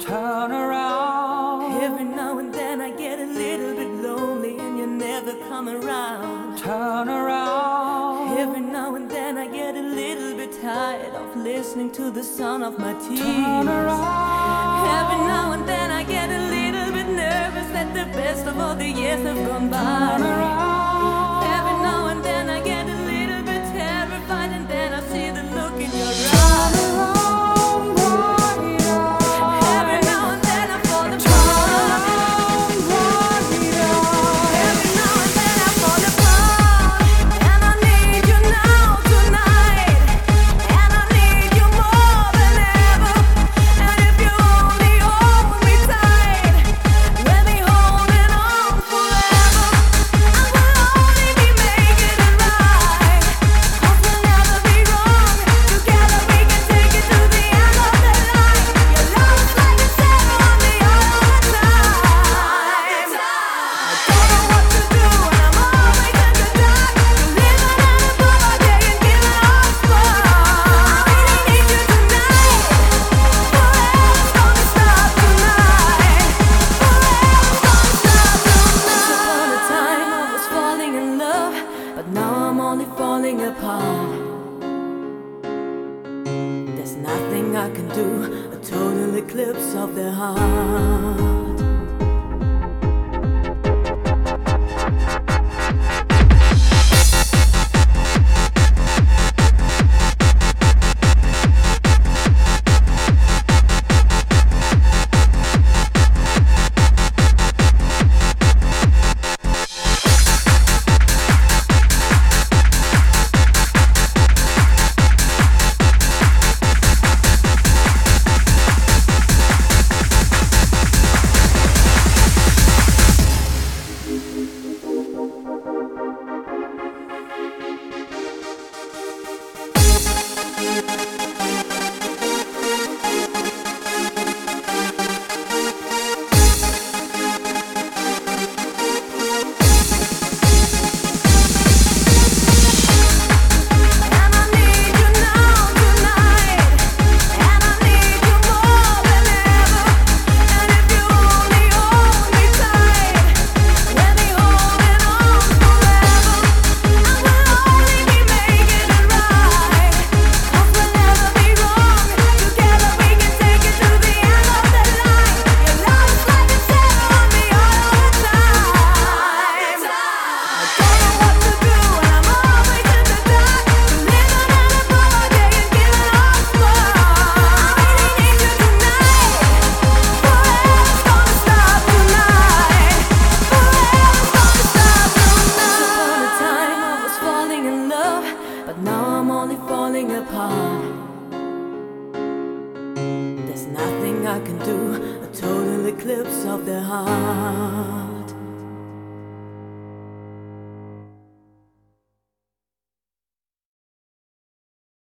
turn around. Every now and then I get a little bit lonely and you never come around. Turn around. Every now and then I get a little bit tired of listening to the sound of my tears. Turn around. Every now and then I get a little bit nervous that the best of all the years have gone by. Turn around. Every now and then I get a little bit terrified, and then I see the look in your eyes. Turn around. Every now and then I fall apart. Every now and then I fall apart. And I need you now tonight. And I need you more than ever. And if you only hold me tight, we'll be holding on forever. And we'll only be making it right. 'Cause we'll never be wrong. Together we can take it to the end of the line. Your love is like a shadow on me all the time. I don't know what to do and I'm always in the dark. Living in a poverty and giving up spark. I really need you tonight. Forever's gonna stop tonight. Forever's gonna stop tonight. Once upon a time I was falling in love, but now I'm only falling apart. There's nothing I can do, a total eclipse of the heart. And I need you now tonight. And I need you more than ever. And if you only hold me tight, we'll be holding on forever. And we'll only be making it right. 'Cause we'll never be wrong. Together we can take it to the end of the line. Your love is like a shadow on me all the time. I don't know what to do and I'm always in the dark. Living in a poverty and giving up spark. I really need you tonight. Forever's gonna stop tonight. Forever's gonna stop tonight. Once upon a time I was falling in love, but now I'm only falling apart. There's nothing I can do, a total eclipse of the heart.